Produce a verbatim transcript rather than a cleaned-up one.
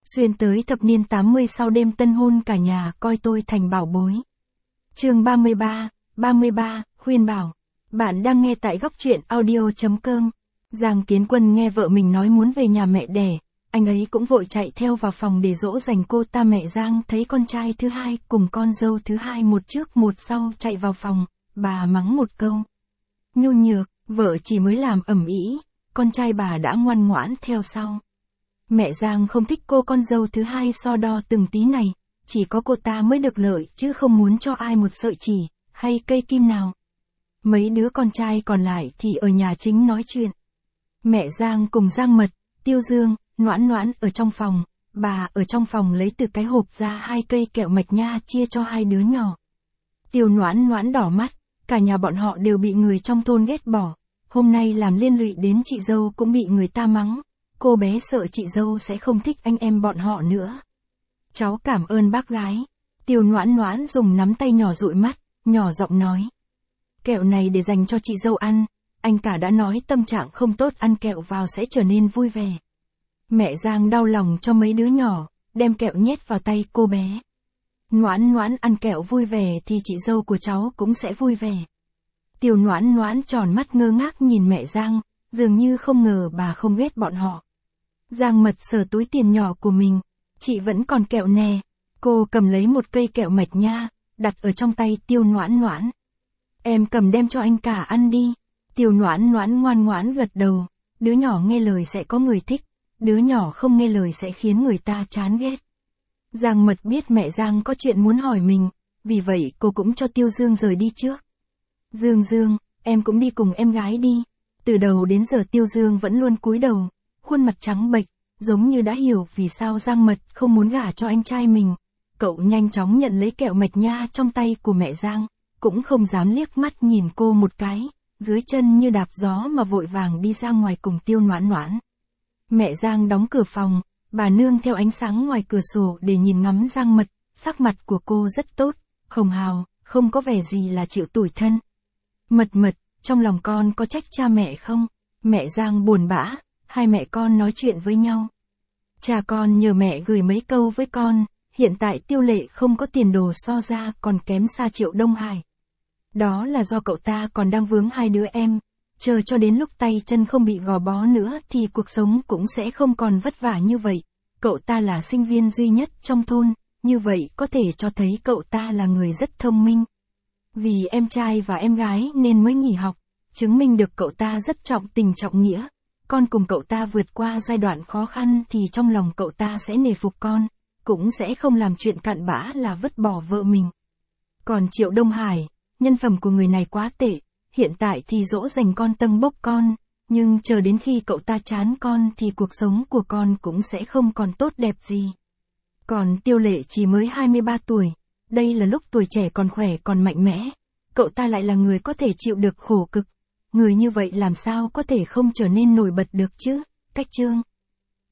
Xuyên tới thập niên tám mươi sau đêm tân hôn cả nhà coi tôi thành bảo bối. Chương ba mươi ba, ba mươi ba, khuyên bảo. Bạn đang nghe tại góc truyện audio chấm com. Giang Kiến Quân nghe vợ mình nói muốn về nhà mẹ đẻ, anh ấy cũng vội chạy theo vào phòng để dỗ dành cô ta. Mẹ Giang thấy con trai thứ hai cùng con dâu thứ hai một trước một sau chạy vào phòng, bà mắng một câu. Nhu nhược, vợ chỉ mới làm ầm ĩ, con trai bà đã ngoan ngoãn theo sau. Mẹ Giang không thích cô con dâu thứ hai so đo từng tí này, chỉ có cô ta mới được lợi chứ không muốn cho ai một sợi chỉ, hay cây kim nào. Mấy đứa con trai còn lại thì ở nhà chính nói chuyện. Mẹ Giang cùng Giang Mật, Tiêu Dương, Noãn Noãn ở trong phòng, bà ở trong phòng lấy từ cái hộp ra hai cây kẹo mạch nha chia cho hai đứa nhỏ. Tiêu Noãn Noãn đỏ mắt, cả nhà bọn họ đều bị người trong thôn ghét bỏ, hôm nay làm liên lụy đến chị dâu cũng bị người ta mắng. Cô bé sợ chị dâu sẽ không thích anh em bọn họ nữa. Cháu cảm ơn bác gái. Tiêu Noãn Noãn dùng nắm tay nhỏ dụi mắt, nhỏ giọng nói. Kẹo này để dành cho chị dâu ăn, anh cả đã nói tâm trạng không tốt ăn kẹo vào sẽ trở nên vui vẻ. Mẹ Giang đau lòng cho mấy đứa nhỏ, đem kẹo nhét vào tay cô bé. Noãn Noãn ăn kẹo vui vẻ thì chị dâu của cháu cũng sẽ vui vẻ. Tiêu Noãn Noãn tròn mắt ngơ ngác nhìn mẹ Giang, dường như không ngờ bà không ghét bọn họ. Giang Mật sờ túi tiền nhỏ của mình, chị vẫn còn kẹo nè. Cô cầm lấy một cây kẹo mạch nha, đặt ở trong tay Tiêu Noãn Noãn. Em cầm đem cho anh cả ăn đi. Tiêu Noãn Noãn ngoan ngoãn gật đầu, đứa nhỏ nghe lời sẽ có người thích, đứa nhỏ không nghe lời sẽ khiến người ta chán ghét. Giang Mật biết mẹ Giang có chuyện muốn hỏi mình, vì vậy cô cũng cho Tiêu Dương rời đi trước. Dương Dương, em cũng đi cùng em gái đi. Từ đầu đến giờ Tiêu Dương vẫn luôn cúi đầu, khuôn mặt trắng bệch, giống như đã hiểu vì sao Giang Mật không muốn gả cho anh trai mình. Cậu nhanh chóng nhận lấy kẹo mạch nha trong tay của mẹ Giang, cũng không dám liếc mắt nhìn cô một cái, dưới chân như đạp gió mà vội vàng đi ra ngoài cùng Tiêu Noãn Noãn. Mẹ Giang đóng cửa phòng, bà nương theo ánh sáng ngoài cửa sổ để nhìn ngắm Giang Mật, sắc mặt của cô rất tốt, hồng hào, không có vẻ gì là chịu tủi thân. Mật Mật, trong lòng con có trách cha mẹ không? Mẹ Giang buồn bã, hai mẹ con nói chuyện với nhau. Cha con nhờ mẹ gửi mấy câu với con, hiện tại Tiêu Lệ không có tiền đồ so ra còn kém xa Triệu Đông Hải. Đó là do cậu ta còn đang vướng hai đứa em, chờ cho đến lúc tay chân không bị gò bó nữa thì cuộc sống cũng sẽ không còn vất vả như vậy. Cậu ta là sinh viên duy nhất trong thôn, như vậy có thể cho thấy cậu ta là người rất thông minh. Vì em trai và em gái nên mới nghỉ học, chứng minh được cậu ta rất trọng tình trọng nghĩa. Con cùng cậu ta vượt qua giai đoạn khó khăn thì trong lòng cậu ta sẽ nể phục con, cũng sẽ không làm chuyện cặn bã là vứt bỏ vợ mình. Còn Triệu Đông Hải, nhân phẩm của người này quá tệ, hiện tại thì dỗ dành con tâng bốc con, nhưng chờ đến khi cậu ta chán con thì cuộc sống của con cũng sẽ không còn tốt đẹp gì. Còn Tiêu Lệ chỉ mới hai mươi ba tuổi, đây là lúc tuổi trẻ còn khỏe còn mạnh mẽ, cậu ta lại là người có thể chịu được khổ cực. Người như vậy làm sao có thể không trở nên nổi bật được chứ? Cách chương